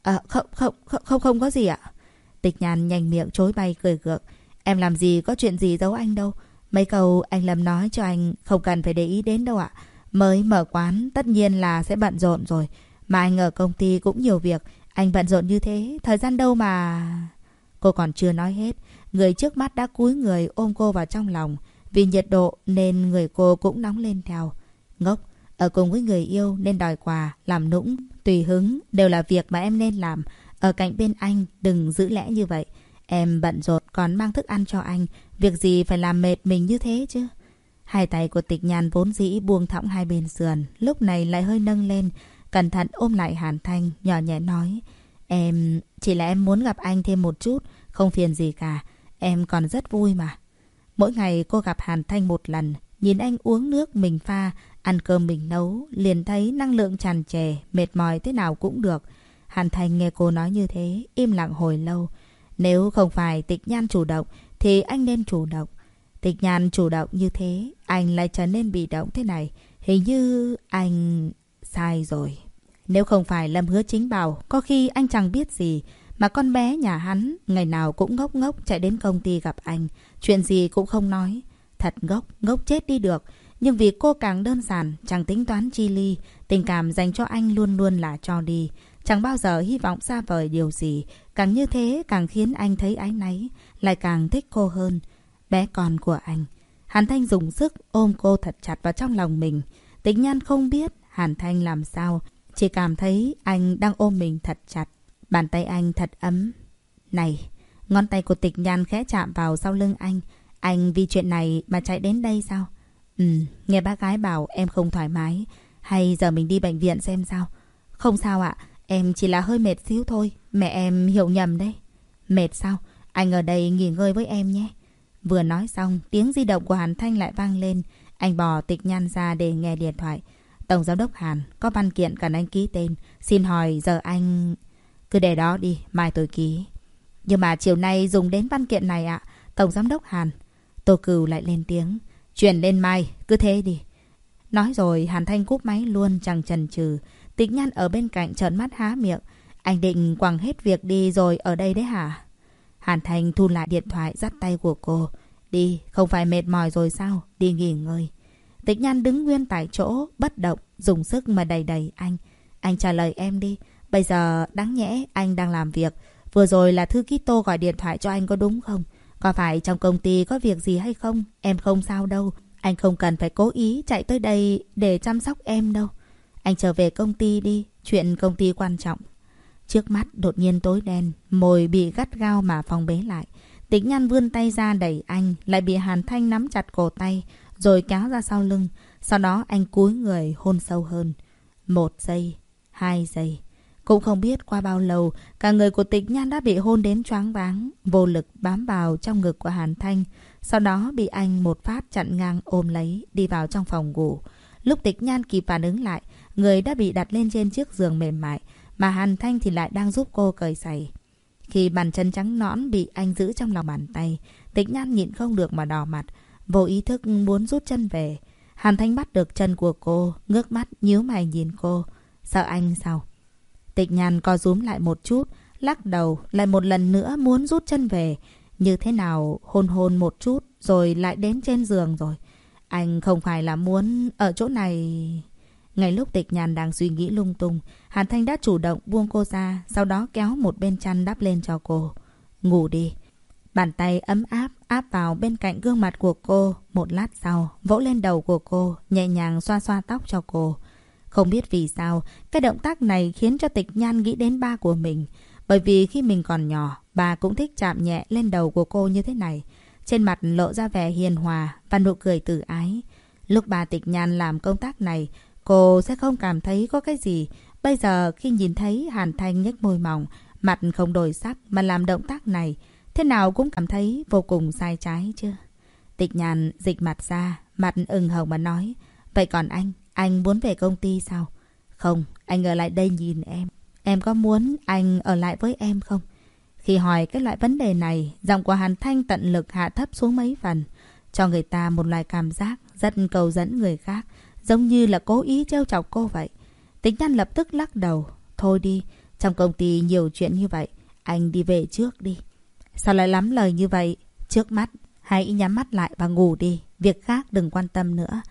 Không có gì ạ. Tịch Nhan nhanh miệng chối bay cười gượng. Em làm gì có chuyện gì giấu anh đâu. Mấy câu anh Lâm nói cho anh không cần phải để ý đến đâu ạ. Mới mở quán tất nhiên là sẽ bận rộn rồi. Mà anh ở công ty cũng nhiều việc. Anh bận rộn như thế, thời gian đâu mà... Cô còn chưa nói hết. Người trước mắt đã cúi người ôm cô vào trong lòng. Vì nhiệt độ nên người cô cũng nóng lên theo. Ngốc, ở cùng với người yêu nên đòi quà, làm nũng, tùy hứng đều là việc mà em nên làm. Ở cạnh bên anh đừng giữ lẽ như vậy. Em bận rộn còn mang thức ăn cho anh. Việc gì phải làm mệt mình như thế chứ? Hai tay của Tịch Nhan vốn dĩ buông thõng hai bên sườn, lúc này lại hơi nâng lên, cẩn thận ôm lại Hàn Thanh, nhỏ nhẹ nói. Chỉ là em muốn gặp anh thêm một chút, không phiền gì cả. Em còn rất vui mà. Mỗi ngày cô gặp Hàn Thanh một lần, nhìn anh uống nước mình pha, ăn cơm mình nấu, liền thấy năng lượng tràn trề, mệt mỏi thế nào cũng được. Hàn Thanh nghe cô nói như thế, im lặng hồi lâu. Nếu không phải Tịch Nhan chủ động, thì anh nên chủ động. Tịch Nhan chủ động như thế, anh lại trở nên bị động thế này. Hình như anh sai rồi. Nếu không phải Lâm Hứa Chính bảo, có khi anh chẳng biết gì. Mà con bé nhà hắn, ngày nào cũng ngốc ngốc chạy đến công ty gặp anh. Chuyện gì cũng không nói. Thật ngốc chết đi được. Nhưng vì cô càng đơn giản, chẳng tính toán chi ly. Tình cảm dành cho anh luôn luôn là cho đi. Chẳng bao giờ hy vọng xa vời điều gì. Càng như thế càng khiến anh thấy áy náy. Lại càng thích cô hơn. Bé con của anh. Hàn Thanh dùng sức ôm cô thật chặt vào trong lòng mình. Tịch Nhan không biết Hàn Thanh làm sao. Chỉ cảm thấy anh đang ôm mình thật chặt. Bàn tay anh thật ấm. Này, ngón tay của Tịch Nhan khẽ chạm vào sau lưng anh. Anh vì chuyện này mà chạy đến đây sao? Nghe bác gái bảo em không thoải mái. Hay giờ mình đi bệnh viện xem sao? Không sao ạ, em chỉ là hơi mệt xíu thôi. Mẹ em hiểu nhầm đấy. Mệt sao? Anh ở đây nghỉ ngơi với em nhé. Vừa nói xong, tiếng di động của Hàn Thanh lại vang lên. Anh bỏ Tịch Nhan ra để nghe điện thoại. Tổng giám đốc Hàn, có văn kiện cần anh ký tên. Xin hỏi giờ anh... Cứ để đó đi, mai tôi ký. Nhưng mà chiều nay dùng đến văn kiện này ạ. Tổng giám đốc Hàn. Tô Cửu lại lên tiếng. Chuyển lên mai, cứ thế đi. Nói rồi Hàn Thanh cúp máy luôn chẳng chần chừ. Tịch Nhan ở bên cạnh trợn mắt há miệng. Anh định quẳng hết việc đi rồi ở đây đấy hả? Hàn Thanh thu lại điện thoại dắt tay của cô. Đi, không phải mệt mỏi rồi sao? Đi nghỉ ngơi. Tịch Nhan đứng nguyên tại chỗ, bất động, dùng sức mà đẩy đẩy anh. Anh trả lời em đi. Bây giờ đáng nhẽ anh đang làm việc. Vừa rồi là thư ký Tô gọi điện thoại cho anh có đúng không? Có phải trong công ty có việc gì hay không? Em không sao đâu. Anh không cần phải cố ý chạy tới đây để chăm sóc em đâu. Anh trở về công ty đi. Chuyện công ty quan trọng. Trước mắt đột nhiên tối đen, môi bị gắt gao mà phong bế lại. Tịch Nhan vươn tay ra đẩy anh, lại bị Hàn Thanh nắm chặt cổ tay, rồi kéo ra sau lưng. Sau đó anh cúi người hôn sâu hơn. 1 giây, 2 giây. Cũng không biết qua bao lâu, cả người của Tịch Nhan đã bị hôn đến choáng váng, vô lực bám vào trong ngực của Hàn Thanh. Sau đó bị anh một phát chặn ngang ôm lấy, đi vào trong phòng ngủ. Lúc Tịch Nhan kịp phản ứng lại, người đã bị đặt lên trên chiếc giường mềm mại, mà Hàn Thanh thì lại đang giúp cô cởi giày. Khi bàn chân trắng nõn bị anh giữ trong lòng bàn tay, Tịch Nhan nhịn không được mà đỏ mặt, vô ý thức muốn rút chân về. Hàn Thanh bắt được chân của cô, ngước mắt nhíu mày nhìn cô. Sợ anh sao? Tịch Nhan co rúm lại một chút, lắc đầu, lại một lần nữa muốn rút chân về. Như thế nào hôn hôn một chút rồi lại đến trên giường rồi. Anh không phải là muốn ở chỗ này... Ngay lúc Tịch Nhan đang suy nghĩ lung tung, Hàn Thanh đã chủ động buông cô ra, sau đó kéo một bên chăn đắp lên cho cô. Ngủ đi. Bàn tay ấm áp áp vào bên cạnh gương mặt của cô. Một lát sau, vỗ lên đầu của cô, nhẹ nhàng xoa xoa tóc cho cô. Không biết vì sao, cái động tác này khiến cho Tịch Nhan nghĩ đến ba của mình. Bởi vì khi mình còn nhỏ, bà cũng thích chạm nhẹ lên đầu của cô như thế này. Trên mặt lộ ra vẻ hiền hòa và nụ cười từ ái. Lúc bà Tịch Nhan làm công tác này, cô sẽ không cảm thấy có cái gì. Bây giờ khi nhìn thấy Hàn Thanh nhếch môi mỏng, mặt không đổi sắc mà làm động tác này, thế nào cũng cảm thấy vô cùng sai trái chứ. Tịch Nhan dịch mặt ra, mặt ửng hồng mà nói. Vậy còn anh muốn về công ty sao? Không, anh ở lại đây nhìn em. Em có muốn anh ở lại với em không? Khi hỏi cái loại vấn đề này, giọng của Hàn Thanh tận lực hạ thấp xuống mấy phần, cho người ta một loại cảm giác rất cầu dẫn người khác, giống như là cố ý trêu chọc cô vậy. Tịch Nhan lập tức lắc đầu. Thôi đi, trong công ty nhiều chuyện như vậy, anh đi về trước đi. Sao lại lắm lời như vậy? Trước mắt, hãy nhắm mắt lại và ngủ đi. Việc khác đừng quan tâm nữa.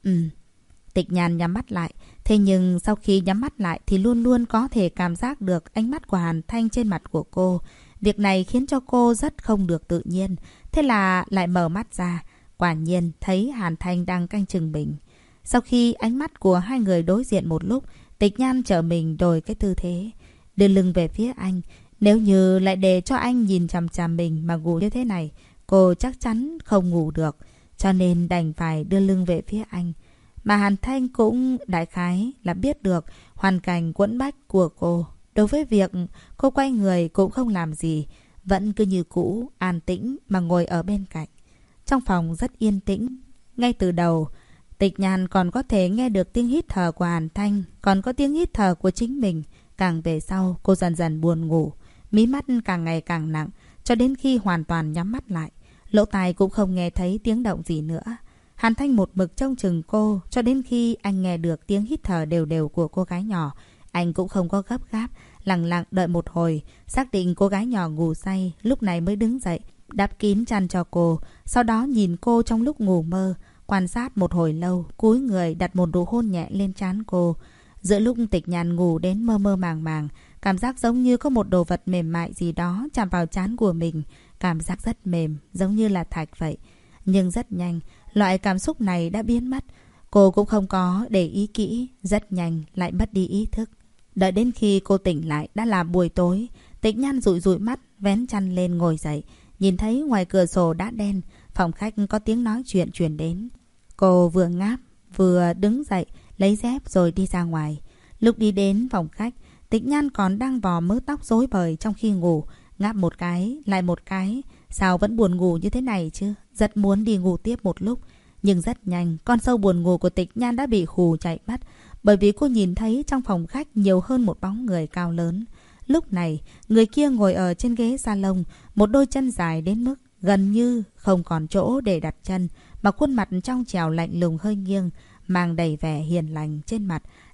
Tịch Nhan nhắm mắt lại. Thế nhưng sau khi nhắm mắt lại thì luôn luôn có thể cảm giác được ánh mắt của Hàn Thanh trên mặt của cô. Việc này khiến cho cô rất không được tự nhiên. Thế là lại mở mắt ra. Quả nhiên thấy Hàn Thanh đang canh chừng mình. Sau khi ánh mắt của hai người đối diện một lúc, Tịch Nhan trở mình đổi cái tư thế, đưa lưng về phía anh. Nếu như lại để cho anh nhìn chằm chằm mình mà ngủ như thế này, cô chắc chắn không ngủ được. Cho nên đành phải đưa lưng về phía anh. Mà Hàn Thanh cũng đại khái là biết được hoàn cảnh quẫn bách của cô. Đối với việc cô quay người cũng không làm gì, vẫn cứ như cũ, an tĩnh mà ngồi ở bên cạnh. Trong phòng rất yên tĩnh. Ngay từ đầu, Tịch Nhan còn có thể nghe được tiếng hít thở của Hàn Thanh, còn có tiếng hít thở của chính mình. Càng về sau, cô dần dần buồn ngủ, mí mắt càng ngày càng nặng, cho đến khi hoàn toàn nhắm mắt lại. Lỗ tai cũng không nghe thấy tiếng động gì nữa. Hàn Thanh một mực trông chừng cô, cho đến khi anh nghe được tiếng hít thở đều đều của cô gái nhỏ. Anh cũng không có gấp gáp, lặng lặng đợi một hồi, xác định cô gái nhỏ ngủ say, lúc này mới đứng dậy, đắp kín chăn cho cô, sau đó nhìn cô trong lúc ngủ mơ. Quan sát một hồi lâu, cúi người đặt một nụ hôn nhẹ lên trán cô. Giữa lúc Tịch Nhan ngủ đến mơ mơ màng màng, cảm giác giống như có một đồ vật mềm mại gì đó chạm vào trán của mình. Cảm giác rất mềm, giống như là thạch vậy. Nhưng rất nhanh, loại cảm xúc này đã biến mất. Cô cũng không có để ý kỹ, rất nhanh lại mất đi ý thức. Đợi đến khi cô tỉnh lại đã là buổi tối. Tịch Nhan dụi dụi mắt, vén chăn lên ngồi dậy. Nhìn thấy ngoài cửa sổ đã đen, phòng khách có tiếng nói chuyện truyền đến. Cô vừa ngáp, vừa đứng dậy, lấy dép rồi đi ra ngoài. Lúc đi đến phòng khách, Tịch Nhan còn đang vò mớ tóc rối bời trong khi ngủ. Ngáp một cái, lại một cái. Sao vẫn buồn ngủ như thế này chứ? Rất muốn đi ngủ tiếp một lúc. Nhưng rất nhanh, con sâu buồn ngủ của Tịch Nhan đã bị khù chạy mất. Bởi vì cô nhìn thấy trong phòng khách nhiều hơn một bóng người cao lớn. Lúc này, người kia ngồi ở trên ghế salon, một đôi chân dài đến mức gần như không còn chỗ để đặt chân, mà khuôn mặt trong trẻo lạnh lùng hơi nghiêng, mang đầy vẻ hiền lành trên mặt,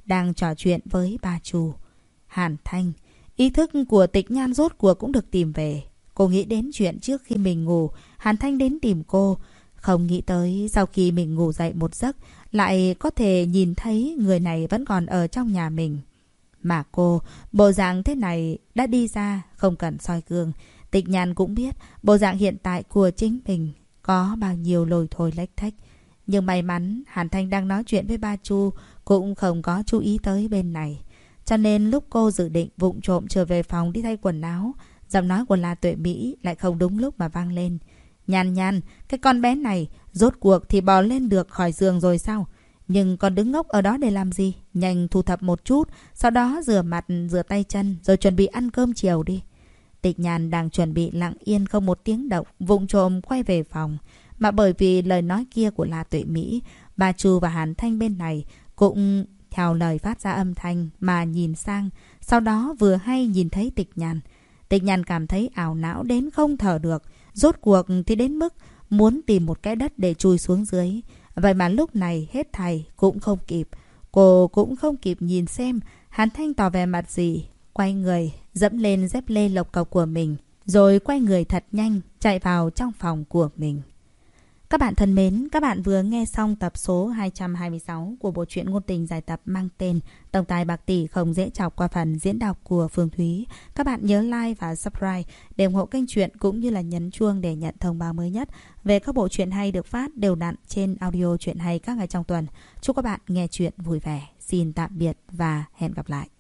đang trò chuyện với bà chủ. Hàn Thanh, ý thức của Tịch Nhan rốt cuộc cũng được tìm về. Cô nghĩ đến chuyện trước khi mình ngủ, Hàn Thanh đến tìm cô. Không nghĩ tới sau khi mình ngủ dậy một giấc, lại có thể nhìn thấy người này vẫn còn ở trong nhà mình. Mà cô, bộ dạng thế này đã đi ra, không cần soi gương. Tịch Nhan cũng biết bộ dạng hiện tại của chính mình có bao nhiêu lồi thôi lếch thếch. Nhưng may mắn Hàn Thanh đang nói chuyện với ba Chu, cũng không có chú ý tới bên này. Cho nên lúc cô dự định vụng trộm trở về phòng đi thay quần áo, giọng nói của La Tuệ Mỹ lại không đúng lúc mà vang lên. Nhan Nhan, cái con bé này rốt cuộc thì bò lên được khỏi giường rồi sao? Nhưng còn đứng ngốc ở đó để làm gì? Nhanh thu thập một chút, sau đó rửa mặt, rửa tay chân, rồi chuẩn bị ăn cơm chiều đi. Tịch Nhan đang chuẩn bị lặng yên không một tiếng động, vụng trộm quay về phòng. Mà bởi vì lời nói kia của La Tuệ Mỹ, bà Chu và Hàn Thanh bên này cũng theo lời phát ra âm thanh mà nhìn sang. Sau đó vừa hay nhìn thấy Tịch Nhan. Tịch Nhan cảm thấy ảo não đến không thở được. Rốt cuộc thì đến mức muốn tìm một cái đất để chui xuống dưới. Vậy mà lúc này hết thảy cũng không kịp. Cô cũng không kịp nhìn xem Hàn Thanh tỏ vẻ mặt gì. Quay người, dẫm lên dép lê lộc cộc của mình. Rồi quay người thật nhanh, chạy vào trong phòng của mình. Các bạn thân mến, các bạn vừa nghe xong tập số 226 của bộ truyện ngôn tình dài tập mang tên Tổng tài bạc tỷ không dễ chọc qua phần diễn đọc của Phương Thúy. Các bạn nhớ like và subscribe để ủng hộ kênh truyện cũng như là nhấn chuông để nhận thông báo mới nhất về các bộ truyện hay được phát đều đặn trên audio truyện hay các ngày trong tuần. Chúc các bạn nghe truyện vui vẻ. Xin tạm biệt và hẹn gặp lại.